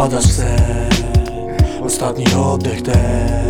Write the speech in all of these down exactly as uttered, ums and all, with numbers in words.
Zapadasz w sen, ostatni oddech ten.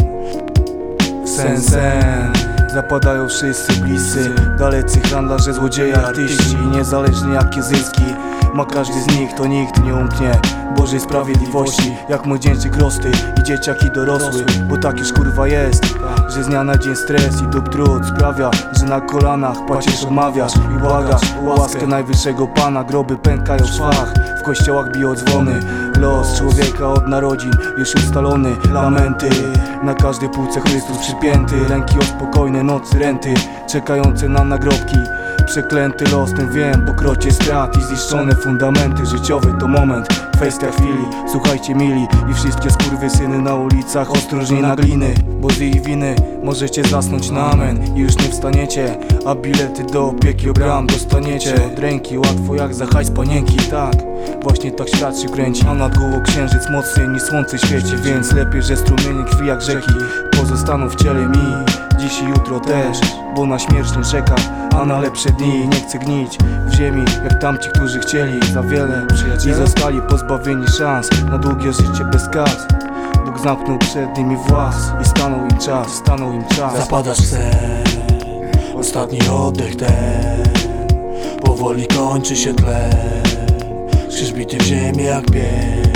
Sen, sen, zapadają wszyscy bliscy, dalecy handlarze, złodzieje, artyści. Niezależnie jakie zyski ma każdy z nich, to nikt nie umknie Bożej sprawiedliwości. Jak młodzieńczyk rosty i dzieciaki dorosły, bo tak już kurwa jest, że z dnia na dzień stres i dób trud sprawia, że na kolanach płacisz, odmawiasz i błagasz o łaskę najwyższego Pana. Groby pękają w szwach, w kościołach biją dzwony. Los człowieka od narodzin już ustalony. Lamenty na każdej półce, Chrystus przypięty. Ręki o spokojne nocy, renty czekające na nagrobki. Przeklęty los ten wiem, po krocie strat i zniszczone fundamenty. Życiowy to moment, kwestia chwili. Słuchajcie mili i wszystkie skurwysyny na ulicach, ostrożnie na gliny, bo z ich winy możecie zasnąć na amen i już nie wstaniecie, a bilety do piekieł bram dostaniecie od ręki, łatwo jak za hajs panienki. Tak, właśnie tak świat się kręci, a nad głową księżyc mocniej niż słońce świeci. Więc lepiej, że strumienie krwi jak rzeki pozostaną w ciele mi dziś i jutro też, bo na śmierć nie czeka, a na lepsze dni. Nie chcę gnić w ziemi jak tamci, którzy chcieli za wiele i zostali pozbawieni szans na długie życie bez kas. Bóg zamknął przed nimi włas i stanął im czas, stanął im czas. Zapadasz w sen, ostatni oddech ten. Powoli kończy się tlen, krzyż bity w ziemię jak pień.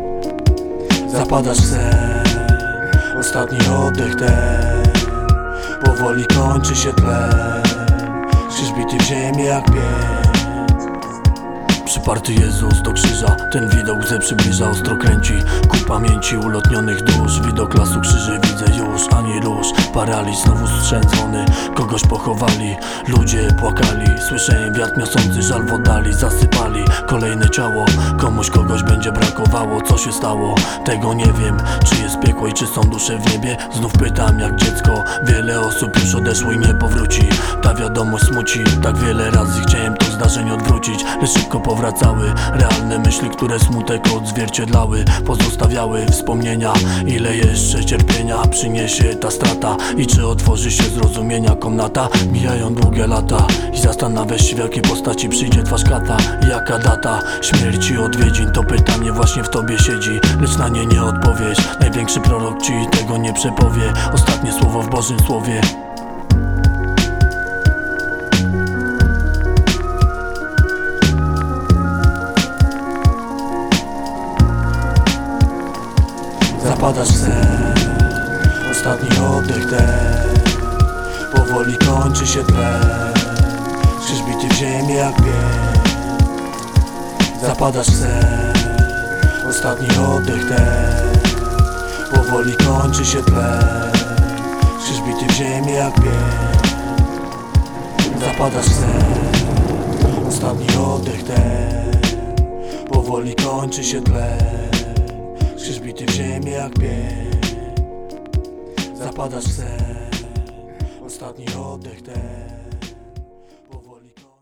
Zapadasz w sen, ostatni oddech ten. Powoli kończy się tlen, krzyż bity w ziemię jak pień. Przyparty Jezus do krzyża, ten widok łzę przybliża, ostro kręci ku pamięci ulotnionych dusz. Widok lasu krzyży widzę już, ani róż. Paraliż, znowu strzęt dzwony, kogoś pochowali, ludzie płakali. Słyszę wiatr niosący żal w oddali, zasypali kolejne ciało. Komuś kogoś będzie brakowało, co się stało? Tego nie wiem, czy jest piekło i czy są dusze w niebie? Znów pytam jak dziecko, wiele osób już odeszło i nie powróci. Ta wiadomość smuci, tak wiele razy chciałem to zdarzenie odwrócić, lecz szybko powracały realne myśli, które smutek odzwierciedlały. Pozostawiały wspomnienia, ile jeszcze cierpienia przyniesie ta strata i czy otworzy się zrozumienia komnata. Mijają długie lata i zastanawiasz się, w jakiej postaci przyjdzie twarz kata. Jaka data śmierci odwiedzin, to pytanie właśnie w tobie siedzi, lecz na nie nie odpowiedź. Największy prorok ci tego nie przepowie, ostatnie słowo w Bożym Słowie. Zapadasz w sen, ostatni oddech ten. Powoli kończy się tlen, krzyż bity w ziemię jak pień. Zapadasz w sen, ostatni oddech ten. Powoli kończy się tlen, krzyż bity w ziemię jak pień. Zapadasz w sen, ostatni oddech ten. Powoli kończy się tlen, krzyż bity w ziemię jak pień. Zapadasz w sen, ostatni oddech ten.